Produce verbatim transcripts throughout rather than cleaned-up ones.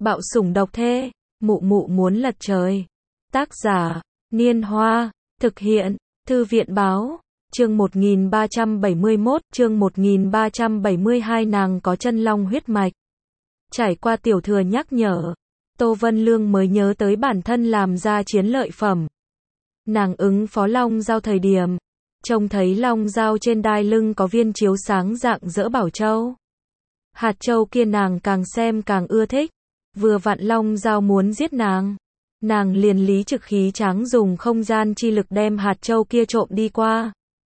Bạo sủng độc thê, mụ mụ muốn lật trời. Tác giả, Niên Hoa, thực hiện, Thư viện báo, chương một nghìn ba trăm bảy mươi mốt, chương một nghìn ba trăm bảy mươi hai nàng có chân long huyết mạch. Trải qua tiểu thừa nhắc nhở, Tô Vân Lương mới nhớ tới bản thân làm ra chiến lợi phẩm. Nàng ứng phó long dao thời điểm, trông thấy long dao trên đai lưng có viên chiếu sáng dạng dỡ bảo châu. Hạt châu kia nàng càng xem càng ưa thích, vừa vặn long dao muốn giết nàng. Nàng liền lý trực khí tráng dùng không gian chi lực đem hạt châu kia trộm đi qua.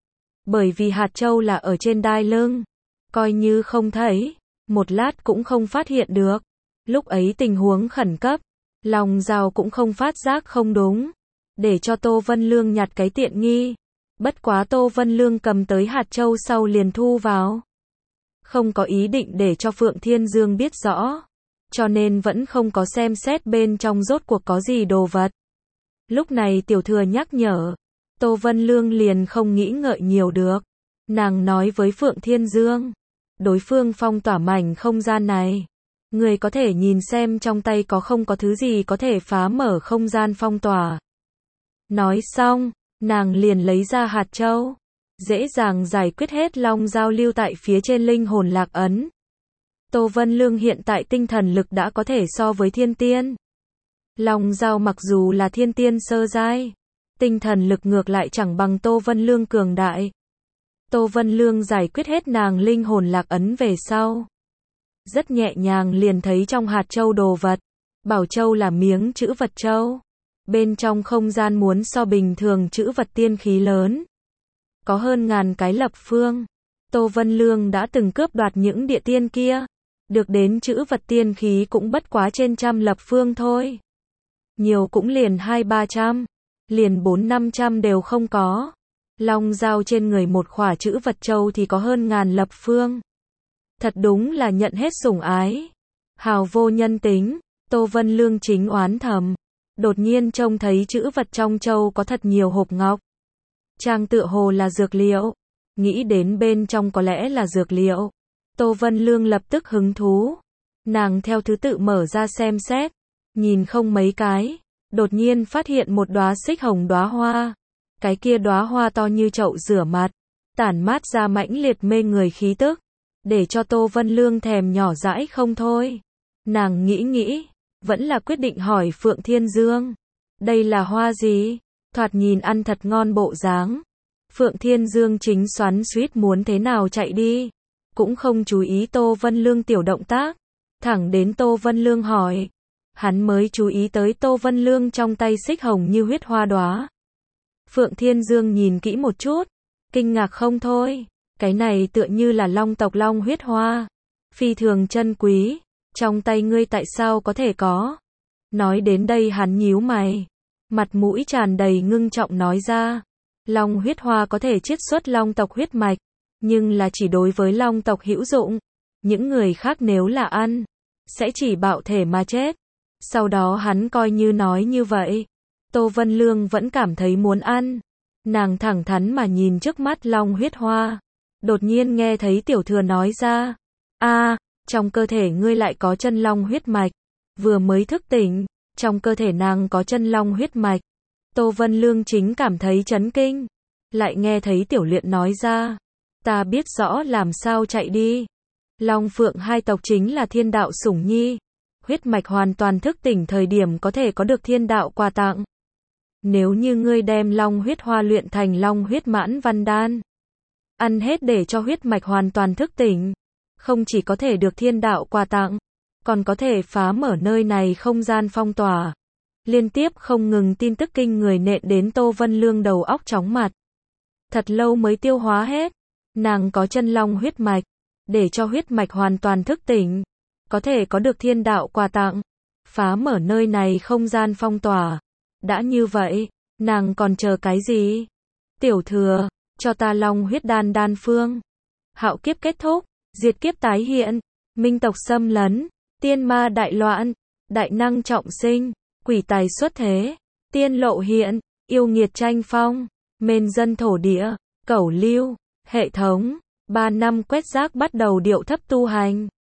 Bởi vì hạt châu là ở trên đai lưng, coi như không thấy, một lát cũng không phát hiện được. Lúc ấy tình huống khẩn cấp, long dao cũng không phát giác không đúng, để cho Tô Vân Lương nhặt cái tiện nghi. Bất quá Tô Vân Lương cầm tới hạt châu sau liền thu vào. Không có ý định để cho Phượng Thiên Dương biết rõ, cho nên vẫn không có xem xét bên trong rốt cuộc có gì đồ vật. Lúc này tiểu thừa nhắc nhở, Tô Vân Lương liền không nghĩ ngợi nhiều được. Nàng nói với Phượng Thiên Dương, đối phương phong tỏa mảnh không gian này, người có thể nhìn xem trong tay có không có thứ gì có thể phá mở không gian phong tỏa. Nói xong, nàng liền lấy ra hạt châu, dễ dàng giải quyết hết long dao lưu tại phía trên linh hồn lạc ấn. Tô Vân Lương hiện tại tinh thần lực đã có thể so với thiên tiên. Long dao mặc dù là thiên tiên sơ giai, tinh thần lực ngược lại chẳng bằng Tô Vân Lương cường đại. Tô Vân Lương giải quyết hết nàng linh hồn lạc ấn về sau, rất nhẹ nhàng liền thấy trong hạt châu đồ vật. Bảo châu là miếng chữ vật châu, bên trong không gian muốn so bình thường chữ vật tiên khí lớn, có hơn ngàn cái lập phương. Tô Vân Lương đã từng cướp đoạt những địa tiên kia, được đến chữ vật tiên khí cũng bất quá trên trăm lập phương thôi. Nhiều cũng liền hai ba trăm, liền bốn năm trăm đều không có. Long dao trên người một khỏa chữ vật châu thì có hơn ngàn lập phương. Thật đúng là nhận hết sủng ái, hào vô nhân tính. Tô Vân Lương chính oán thầm, đột nhiên trông thấy chữ vật trong châu có thật nhiều hộp ngọc. Trang tựa hồ là dược liệu, nghĩ đến bên trong có lẽ là dược liệu. Tô Vân Lương lập tức hứng thú, nàng theo thứ tự mở ra xem xét, nhìn không mấy cái, đột nhiên phát hiện một đóa xích hồng đóa hoa. Cái kia đóa hoa to như chậu rửa mặt, tản mát ra mãnh liệt mê người khí tức, để cho Tô Vân Lương thèm nhỏ dãi không thôi. Nàng nghĩ nghĩ, vẫn là quyết định hỏi Phượng Thiên Dương, đây là hoa gì? Thoạt nhìn ăn thật ngon bộ dáng. Phượng Thiên Dương chính xoắn xuýt muốn thế nào chạy đi, cũng không chú ý Tô Vân Lương tiểu động tác, thẳng đến Tô Vân Lương hỏi, hắn mới chú ý tới Tô Vân Lương trong tay xích hồng như huyết hoa đóa. Phượng Thiên Dương nhìn kỹ một chút, kinh ngạc không thôi, cái này tựa như là long tộc long huyết hoa, phi thường chân quý, trong tay ngươi tại sao có thể có? Nói đến đây hắn nhíu mày, mặt mũi tràn đầy ngưng trọng nói ra, long huyết hoa có thể chiết xuất long tộc huyết mạch, nhưng là chỉ đối với long tộc hữu dụng, những người khác nếu là ăn, sẽ chỉ bạo thể mà chết. Sau đó hắn coi như nói như vậy, Tô Vân Lương vẫn cảm thấy muốn ăn. Nàng thẳng thắn mà nhìn trước mắt long huyết hoa, đột nhiên nghe thấy tiểu thừa nói ra, a, trong cơ thể ngươi lại có chân long huyết mạch. Vừa mới thức tỉnh, trong cơ thể nàng có chân long huyết mạch. Tô Vân Lương chính cảm thấy chấn kinh, lại nghe thấy tiểu luyện nói ra, ta biết rõ làm sao chạy đi. Long Phượng hai tộc chính là thiên đạo sủng nhi, huyết mạch hoàn toàn thức tỉnh thời điểm có thể có được thiên đạo quà tặng. Nếu như ngươi đem long huyết hoa luyện thành long huyết mãn văn đan, ăn hết để cho huyết mạch hoàn toàn thức tỉnh, không chỉ có thể được thiên đạo quà tặng, còn có thể phá mở nơi này không gian phong tỏa. Liên tiếp không ngừng tin tức kinh người nện đến Tô Vân Lương đầu óc chóng mặt. Thật lâu mới tiêu hóa hết, nàng có chân long huyết mạch, để cho huyết mạch hoàn toàn thức tỉnh, có thể có được thiên đạo quà tặng, phá mở nơi này không gian phong tỏa. Đã như vậy, nàng còn chờ cái gì? Tiểu thừa, cho ta long huyết đan đan phương. Hạo kiếp kết thúc, diệt kiếp tái hiện, minh tộc xâm lấn, tiên ma đại loạn, đại năng trọng sinh, quỷ tài xuất thế, tiên lộ hiện, yêu nghiệt tranh phong, mên dân thổ địa, cẩu lưu, hệ thống. Ba năm quét rác bắt đầu điệu thấp tu hành.